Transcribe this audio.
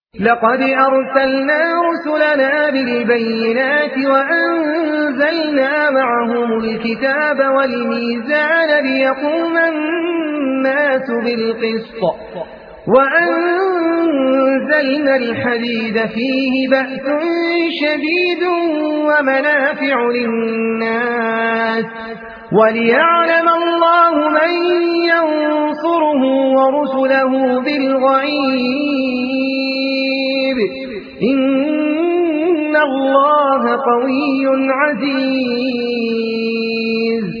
لقد أرسلنا رسلنا بالبينات وأنزلنا معهم الكتاب والميزان ليقوم الناس بالقسط وأنزلنا الحديد فيه بأس شديد ومنافع للناس وليعلم الله من ينصره ورسله بالغيب إن الله قوي عزيز.